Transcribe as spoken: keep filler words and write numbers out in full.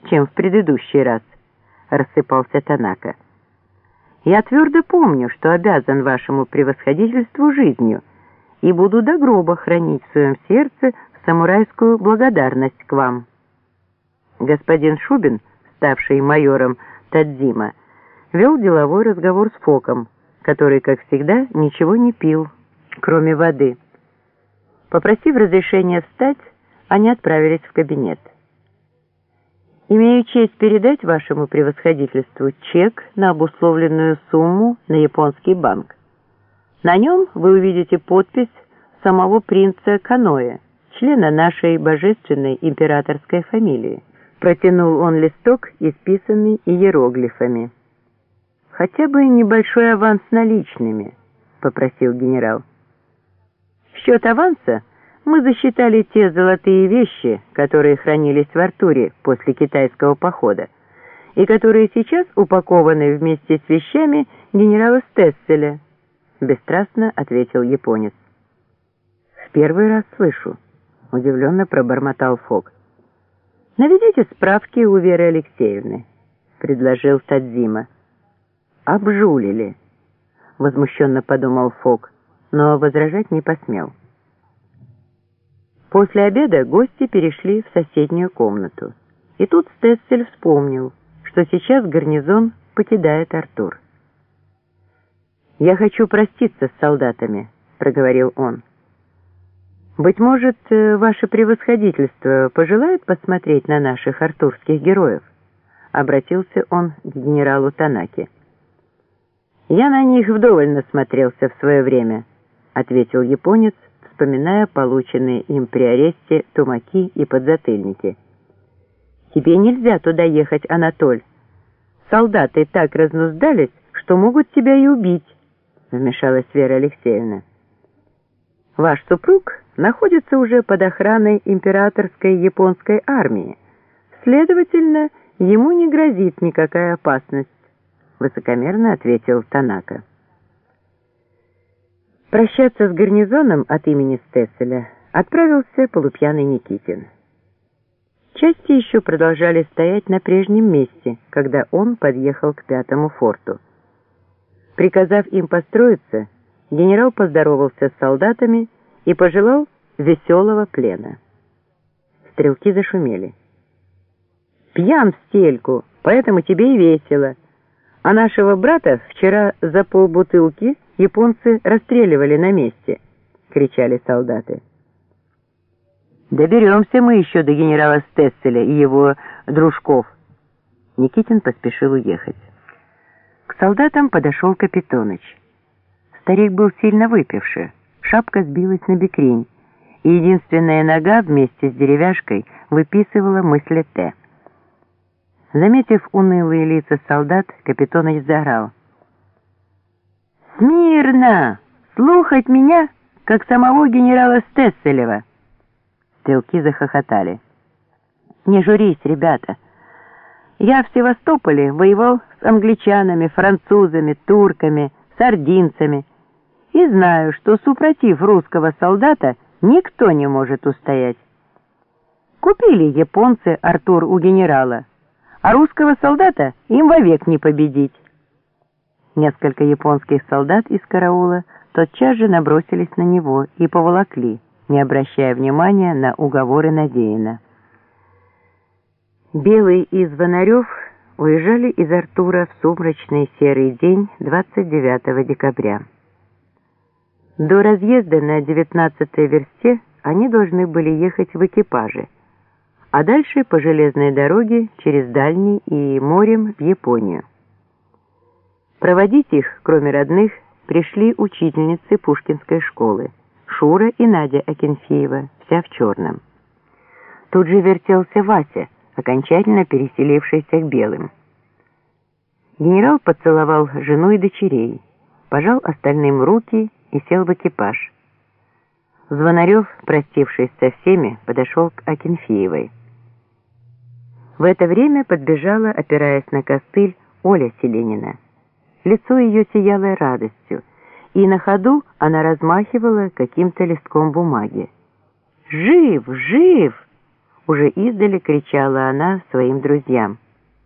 чем в предыдущий раз», — рассыпался Танака. «Я твердо помню, что обязан вашему превосходительству жизнью и буду до гроба хранить в своем сердце самурайскую благодарность к вам». Господин Шубин, ставший майором Тадзима, вел деловой разговор с Фоком, который, как всегда, ничего не пил, кроме воды. Попросив разрешения встать, они отправились в кабинет. «Имею честь передать вашему превосходительству чек на обусловленную сумму на японский банк. На нем вы увидите подпись самого принца Каноэ, члена нашей божественной императорской фамилии». Протянул он листок, исписанный иероглифами. «Хотя бы небольшой аванс наличными», — попросил генерал. «В счет аванса мы засчитали те золотые вещи, которые хранились в Артуре после китайского похода, и которые сейчас упакованы вместе с вещами генерала Стесселя», — бесстрастно ответил японец. «В первый раз слышу», — удивленно пробормотал Фок. «Наведите справки у Веры Алексеевны», — предложил Тадзима. «Обжулили», — возмущенно подумал Фок, но возражать не посмел. После обеда гости перешли в соседнюю комнату. И тут Стессель вспомнил, что сейчас гарнизон покидает Артур. «Я хочу проститься с солдатами», — проговорил он. «Быть может, ваше превосходительство пожелает посмотреть на наших артурских героев?» — обратился он к генералу Танаке. «Я на них вдоволь насмотрелся в свое время», — ответил японец, вспоминая полученные им при аресте тумаки и подзатыльники. «Тебе нельзя туда ехать, Анатоль. Солдаты так разнуздались, что могут тебя и убить», — вмешалась Вера Алексеевна. «Ваш супруг находится уже под охраной императорской японской армии. Следовательно, ему не грозит никакая опасность», — высокомерно ответил Танака. Прощаться с гарнизоном от имени Стесселя отправился полупьяный Никитин. Части еще продолжали стоять на прежнем месте, когда он подъехал к пятому форту. Приказав им построиться, генерал поздоровался с солдатами и пожелал веселого плена. Стрелки зашумели. «Пьян в стельку, поэтому тебе и весело. А нашего брата вчера за полбутылки японцы расстреливали на месте», — кричали солдаты. «Доберемся мы еще до генерала Стесселя и его дружков». Никитин поспешил уехать. К солдатам подошел Капитоныч. Старик был сильно выпивший, шапка сбилась на бекрень, и единственная нога вместе с деревяшкой выписывала мысли Т. Заметив унылые лица солдат, Капитоныч заорал: «Смирно! Слухать меня, как самого генерала Стесселева!» Стрелки захохотали. «Не журись, ребята! Я в Севастополе воевал с англичанами, французами, турками, сардинцами, и знаю, что супротив русского солдата никто не может устоять. Купили японцы Артур у генерала, а русского солдата им вовек не победить». Несколько японских солдат из караула тотчас же набросились на него и поволокли, не обращая внимания на уговоры Надеина. Белый и Звонарев уезжали из Артура в сумрачный серый день двадцать девятого декабря. До разъезда на девятнадцатой версте они должны были ехать в экипаже, а дальше по железной дороге через Дальний и морем в Японию. Проводить их, кроме родных, пришли учительницы Пушкинской школы, Шура и Надя Акинфеева, вся в черном. Тут же вертелся Вася, окончательно переселившийся к белым. Генерал поцеловал жену и дочерей, пожал остальным руки и сел в экипаж. Звонарев, простившись со всеми, подошел к Акинфеевой. В это время подбежала, опираясь на костыль, Оля Селенина. Лицо ее сияло радостью, и на ходу она размахивала каким-то листком бумаги. «Жив! Жив! уже издали кричала она своим друзьям.